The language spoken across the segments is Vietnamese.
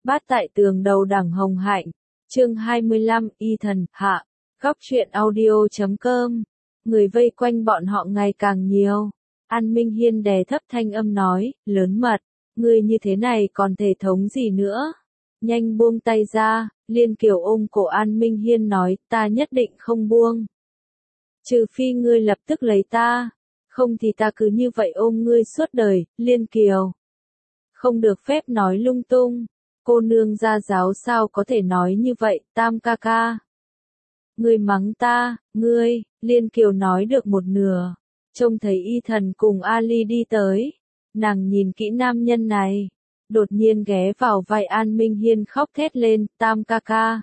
Bát tại tường đầu đẳng hồng hạnh, chương 25, y thần, hạ, góc truyện audio.com, người vây quanh bọn họ ngày càng nhiều. An Minh Hiên đè thấp thanh âm nói, lớn mật, ngươi như thế này còn thể thống gì nữa? Nhanh buông tay ra, Liên Kiều ôm cổ An Minh Hiên nói, ta nhất định không buông. Trừ phi ngươi lập tức lấy ta, không thì ta cứ như vậy ôm ngươi suốt đời, Liên Kiều. Không được phép nói lung tung, cô nương gia giáo sao có thể nói như vậy, Tam ca ca. Ngươi mắng ta, ngươi, Liên Kiều nói được một nửa, trông thấy y thần cùng Ali đi tới, nàng nhìn kỹ nam nhân này, đột nhiên ghé vào vai An Minh Hiên khóc thét lên, Tam ca ca.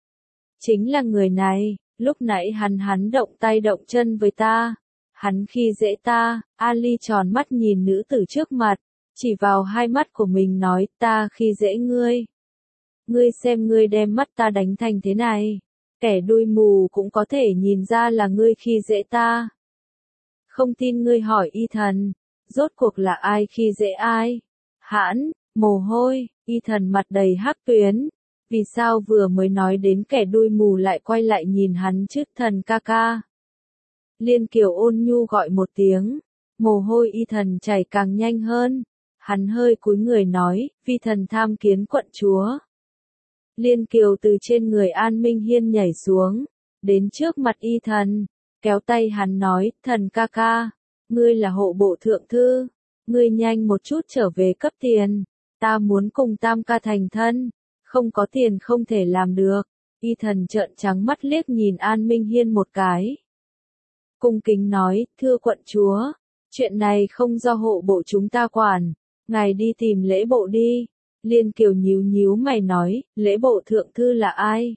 Chính là người này, lúc nãy hắn động tay động chân với ta, hắn khi dễ ta, Ali tròn mắt nhìn nữ tử trước mặt, chỉ vào hai mắt của mình nói, ta khi dễ ngươi. Ngươi xem ngươi đem mắt ta đánh thành thế này, kẻ đuôi mù cũng có thể nhìn ra là ngươi khi dễ ta. Không tin ngươi hỏi y thần, rốt cuộc là ai khi dễ ai? Hãn, mồ hôi, y thần mặt đầy hắc tuyến. Vì sao vừa mới nói đến kẻ đuôi mù lại quay lại nhìn hắn chứ, thần ca ca? Liên Kiều ôn nhu gọi một tiếng, mồ hôi y thần chảy càng nhanh hơn. Hắn hơi cúi người nói, vi thần tham kiến quận chúa. Liên Kiều từ trên người An Minh Hiên nhảy xuống, đến trước mặt y thần, kéo tay hắn nói, thần ca ca, ngươi là hộ bộ thượng thư, ngươi nhanh một chút trở về cấp tiền, ta muốn cùng Tam ca thành thân, không có tiền không thể làm được. Y thần trợn trắng mắt liếc nhìn An Minh Hiên một cái. Cung kính nói, thưa quận chúa, chuyện này không do hộ bộ chúng ta quản, ngài đi tìm lễ bộ đi. Liên Kiều nhíu mày nói, lễ bộ thượng thư là ai?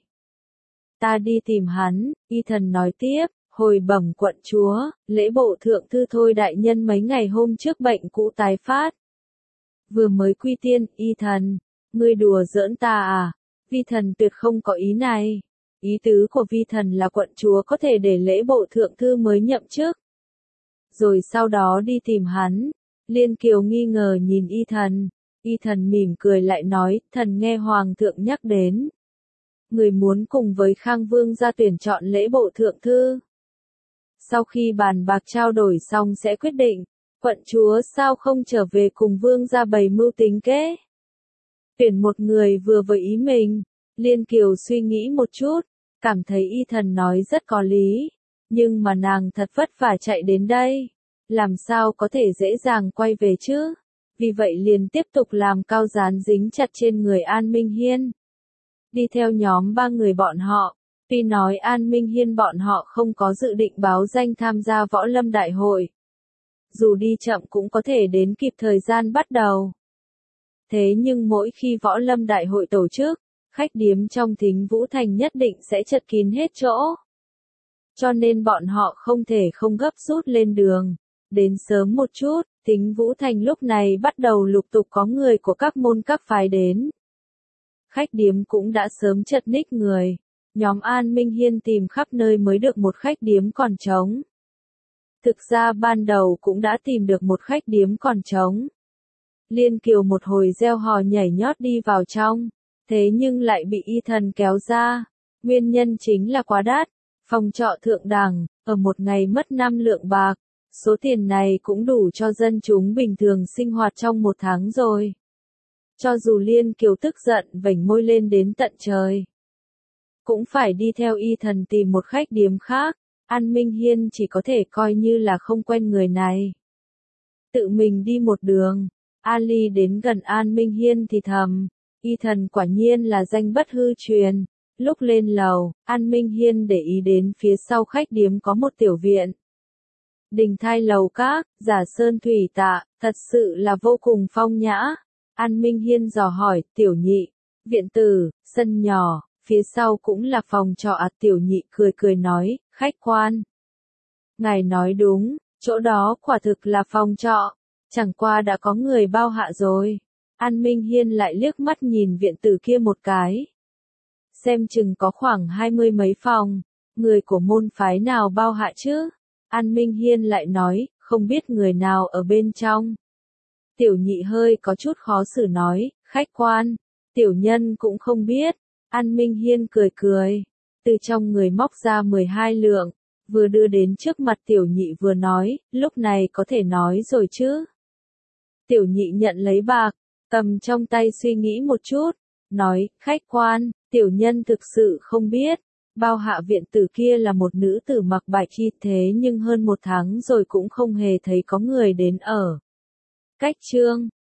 Ta đi tìm hắn, y thần nói tiếp, hồi bẩm quận chúa, lễ bộ thượng thư Thôi đại nhân mấy ngày hôm trước bệnh cũ tái phát. Vừa mới quy tiên, y thần, ngươi đùa giỡn ta à? Vi thần tuyệt không có ý này. Ý tứ của vi thần là quận chúa có thể để lễ bộ thượng thư mới nhậm chức. Rồi sau đó đi tìm hắn. Liên Kiều nghi ngờ nhìn y thần. Y thần mỉm cười lại nói, thần nghe hoàng thượng nhắc đến. Người muốn cùng với Khang Vương ra tuyển chọn lễ bộ thượng thư. Sau khi bàn bạc trao đổi xong sẽ quyết định, quận chúa sao không trở về cùng Vương ra bày mưu tính kế. Tuyển một người vừa với ý mình. Liên Kiều suy nghĩ một chút, cảm thấy y thần nói rất có lý, nhưng mà nàng thật vất vả chạy đến đây, làm sao có thể dễ dàng quay về chứ? Vì vậy liền tiếp tục làm cao dán dính chặt trên người An Minh Hiên. Đi theo nhóm ba người bọn họ, tuy nói An Minh Hiên bọn họ không có dự định báo danh tham gia võ lâm đại hội. Dù đi chậm cũng có thể đến kịp thời gian bắt đầu. Thế nhưng mỗi khi võ lâm đại hội tổ chức, khách điếm trong Thính Vũ Thành nhất định sẽ chật kín hết chỗ. Cho nên bọn họ không thể không gấp rút lên đường. Đến sớm một chút, Thính Vũ Thành lúc này bắt đầu lục tục có người của các môn các phái đến. Khách điếm cũng đã sớm chật ních người. Nhóm An Minh Hiên tìm khắp nơi mới được một khách điếm còn trống. Thực ra ban đầu cũng đã tìm được một khách điếm còn trống. Liên Kiều một hồi reo hò nhảy nhót đi vào trong, thế nhưng lại bị y thần kéo ra. Nguyên nhân chính là quá đắt, phòng trọ thượng đẳng, ở một ngày mất 5 lượng bạc. Số tiền này cũng đủ cho dân chúng bình thường sinh hoạt trong một tháng rồi. Cho dù Liên Kiều tức giận vểnh môi lên đến tận trời, cũng phải đi theo y thần tìm một khách điếm khác. An Minh Hiên chỉ có thể coi như là không quen người này. Tự mình đi một đường, Ali đến gần An Minh Hiên thì thầm, y thần quả nhiên là danh bất hư truyền. Lúc lên lầu, An Minh Hiên để ý đến phía sau khách điếm có một tiểu viện. Đình thai lầu các, giả sơn thủy tạ, thật sự là vô cùng phong nhã. An Minh Hiên dò hỏi, tiểu nhị, viện tử, sân nhỏ, phía sau cũng là phòng trọ à? Tiểu nhị cười nói, khách quan. Ngài nói đúng, chỗ đó quả thực là phòng trọ, chẳng qua đã có người bao hạ rồi. An Minh Hiên lại liếc mắt nhìn viện tử kia một cái. Xem chừng có khoảng 20 mấy phòng, người của môn phái nào bao hạ chứ? An Minh Hiên lại nói, không biết người nào ở bên trong. Tiểu nhị hơi có chút khó xử nói, khách quan, Tiểu nhân cũng không biết. An Minh Hiên cười cười. Từ trong người móc ra 12 lượng. Vừa đưa đến trước mặt tiểu nhị vừa nói, lúc này có thể nói rồi chứ. Tiểu nhị nhận lấy bạc, cầm trong tay suy nghĩ một chút. Nói, khách quan, tiểu nhân thực sự không biết. Bao hạ viện tử kia là một nữ tử mặc bạch y thế nhưng hơn 1 tháng rồi cũng không hề thấy có người đến ở. Cách trương.